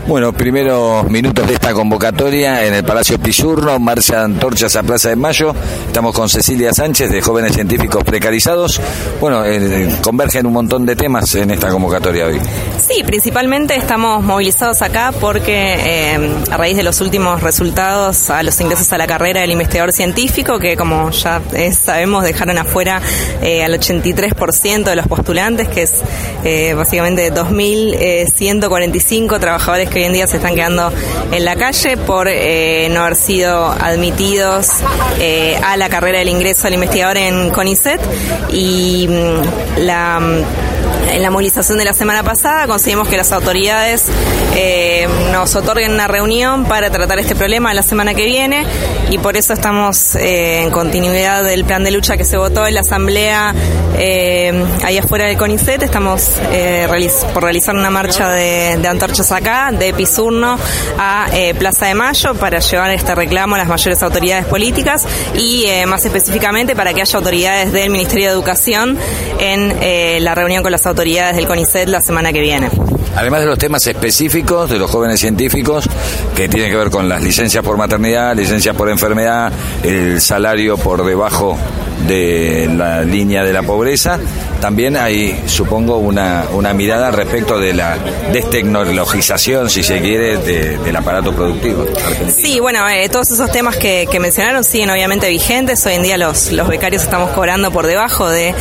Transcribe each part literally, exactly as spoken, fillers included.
Bueno, primeros minutos de esta convocatoria en el Palacio Pisurno, marcha de antorchas a Plaza de Mayo. Estamos con Cecilia Sánchez de Jóvenes Científicos Precarizados. Bueno, eh, convergen un montón de temas en esta convocatoria hoy. Sí, principalmente estamos movilizados acá porque eh, a raíz de los últimos resultados a los ingresos a la carrera del investigador científico, que como ya eh, sabemos dejaron afuera eh, al ochenta y tres por ciento de los postulantes, que es eh, básicamente dos mil ciento cuarenta y cinco trabajadores que hoy en día se están quedando en la calle por eh, no haber sido admitidos eh, a la carrera del ingreso al investigador en CONICET. Y mmm, la En la movilización de la semana pasada conseguimos que las autoridades eh, nos otorguen una reunión para tratar este problema la semana que viene, y por eso estamos eh, en continuidad del plan de lucha que se votó en la asamblea eh, ahí afuera del CONICET. Estamos eh, realiz- por realizar una marcha de, de antorchas acá, de Pisurno a eh, Plaza de Mayo, para llevar este reclamo a las mayores autoridades políticas y eh, más específicamente para que haya autoridades del Ministerio de Educación en eh, la reunión con las autoridades del CONICET la semana que viene. Además de los temas específicos de los jóvenes científicos, que tienen que ver con las licencias por maternidad, licencias por enfermedad, el salario por debajo de la línea de la pobreza, también hay, supongo, una, una mirada respecto de la destecnologización, si se quiere, de, del aparato productivo argentino. Sí, bueno, eh, todos esos temas que, que mencionaron siguen obviamente vigentes. Hoy en día los, los becarios estamos cobrando por debajo de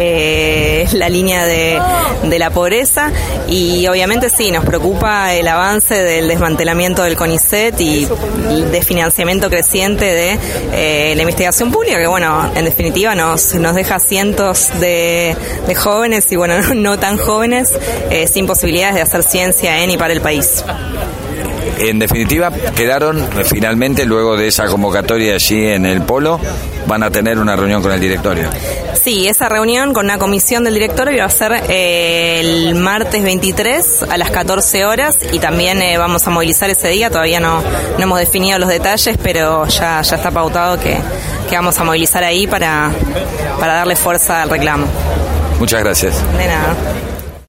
eh, la línea de, de la pobreza, y obviamente sí, nos preocupa el avance del desmantelamiento del CONICET y de financiamiento creciente de eh, la investigación pública, que bueno, en definitiva nos, nos deja cientos de de jóvenes y bueno, no, no tan jóvenes eh, sin posibilidades de hacer ciencia en y para el país. En definitiva, quedaron finalmente, luego de esa convocatoria allí en el Polo, van a tener una reunión con el directorio. Sí, esa reunión con una comisión del directorio va a ser eh, el martes veintitrés a las catorce horas, y también eh, vamos a movilizar ese día. Todavía no, no hemos definido los detalles, pero ya, ya está pautado que, que vamos a movilizar ahí para, para darle fuerza al reclamo. Muchas gracias. De nada.